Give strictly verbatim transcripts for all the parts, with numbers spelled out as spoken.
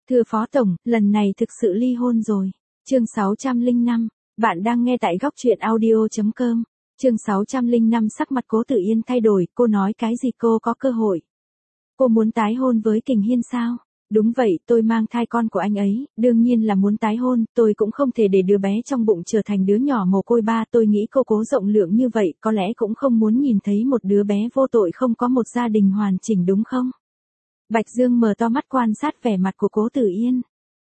Thưa Phó Tổng, lần này thực sự ly hôn rồi. Chương sáu trăm lẻ năm, bạn đang nghe tại góc truyện audio chấm com. Chương sáu trăm lẻ năm sắc mặt Cố Tử Yên thay đổi, cô nói cái gì cô có cơ hội. Cô muốn tái hôn với Kình Hiên sao? Đúng vậy, tôi mang thai con của anh ấy, đương nhiên là muốn tái hôn, tôi cũng không thể để đứa bé trong bụng trở thành đứa nhỏ mồ côi ba, tôi nghĩ cô Cố rộng lượng như vậy, có lẽ cũng không muốn nhìn thấy một đứa bé vô tội không có một gia đình hoàn chỉnh đúng không? Bạch Dương mở to mắt quan sát vẻ mặt của Cố Tử Yên.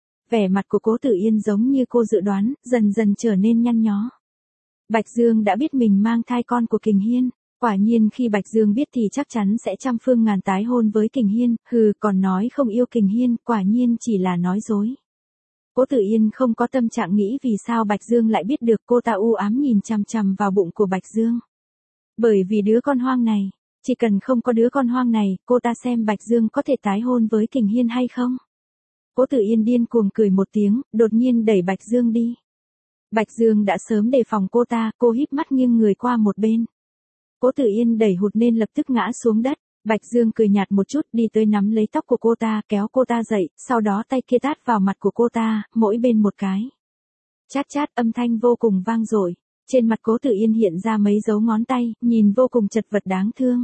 Vẻ mặt của Cố Tử Yên giống như cô dự đoán, dần dần trở nên nhăn nhó. Bạch Dương đã biết mình mang thai con của Kình Hiên. Quả nhiên khi Bạch Dương biết thì chắc chắn sẽ trăm phương ngàn tái hôn với Kình Hiên, hừ, còn nói không yêu Kình Hiên, quả nhiên chỉ là nói dối. Cố Tử Yên không có tâm trạng nghĩ vì sao Bạch Dương lại biết được, cô ta u ám nhìn chằm chằm vào bụng của Bạch Dương. Bởi vì đứa con hoang này, chỉ cần không có đứa con hoang này, cô ta xem Bạch Dương có thể tái hôn với Kình Hiên hay không. Cố Tử Yên điên cuồng cười một tiếng, đột nhiên đẩy Bạch Dương đi. Bạch Dương đã sớm đề phòng cô ta, cô híp mắt nghiêng người qua một bên. Cố Tử Yên đẩy hụt nên lập tức ngã xuống đất. Bạch Dương cười nhạt một chút đi tới nắm lấy tóc của cô ta, kéo cô ta dậy, sau đó tay kia tát vào mặt của cô ta, mỗi bên một cái. Chát chát, âm thanh vô cùng vang dội. Trên mặt Cố Tử Yên hiện ra mấy dấu ngón tay, nhìn vô cùng chật vật đáng thương.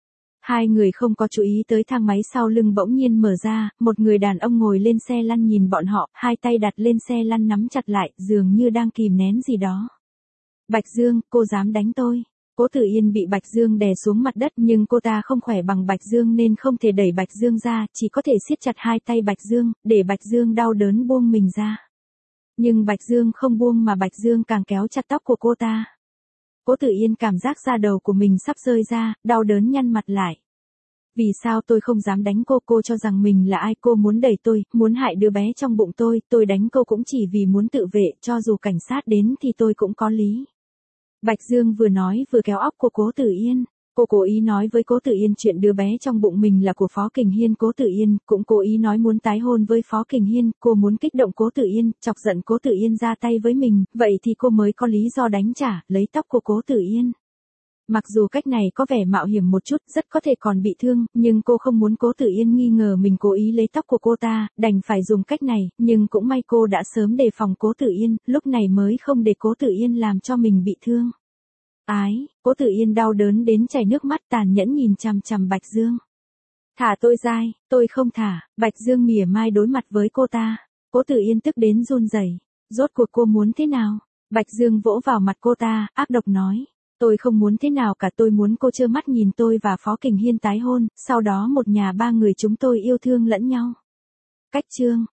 Hai người không có chú ý tới thang máy sau lưng bỗng nhiên mở ra, một người đàn ông ngồi lên xe lăn nhìn bọn họ, hai tay đặt lên xe lăn nắm chặt lại, dường như đang kìm nén gì đó. Bạch Dương, cô dám đánh tôi. Cố Tử Yên bị Bạch Dương đè xuống mặt đất nhưng cô ta không khỏe bằng Bạch Dương nên không thể đẩy Bạch Dương ra, chỉ có thể siết chặt hai tay Bạch Dương, để Bạch Dương đau đớn buông mình ra. Nhưng Bạch Dương không buông mà Bạch Dương càng kéo chặt tóc của cô ta. Cố Tử Yên cảm giác da đầu của mình sắp rơi ra, đau đớn nhăn mặt lại. Vì sao tôi không dám đánh cô, cô cho rằng mình là ai, cô muốn đẩy tôi, muốn hại đứa bé trong bụng tôi, tôi đánh cô cũng chỉ vì muốn tự vệ, cho dù cảnh sát đến thì tôi cũng có lý. Bạch Dương vừa nói vừa kéo óc của Cố Tử Yên. Cô cố ý nói với Cố Tử Yên chuyện đứa bé trong bụng mình là của Phó Kình Hiên. Cố Tử Yên cũng cố ý nói muốn tái hôn với Phó Kình Hiên. Cô muốn kích động Cố Tử Yên, chọc giận Cố Tử Yên ra tay với mình, vậy thì cô mới có lý do đánh trả, lấy tóc của Cố Tử Yên. Mặc dù cách này có vẻ mạo hiểm một chút, rất có thể còn bị thương, nhưng cô không muốn Cố Tử Yên nghi ngờ mình cố ý lấy tóc của cô ta, đành phải dùng cách này, nhưng cũng may cô đã sớm đề phòng Cố Tử Yên, lúc này mới không để Cố Tử Yên làm cho mình bị thương. Ái, Cố Tử Yên đau đớn đến chảy nước mắt, tàn nhẫn nhìn chằm chằm Bạch Dương. Thả tôi ra, tôi không thả. Bạch Dương mỉa mai đối mặt với cô ta. Cố Tử Yên tức đến run rẩy. Rốt cuộc cô muốn thế nào? Bạch Dương vỗ vào mặt cô ta, ác độc nói. Tôi không muốn thế nào cả, tôi muốn cô trơ mắt nhìn tôi và Phó Kình Hiên tái hôn, sau đó một nhà ba người chúng tôi yêu thương lẫn nhau. Cách chương.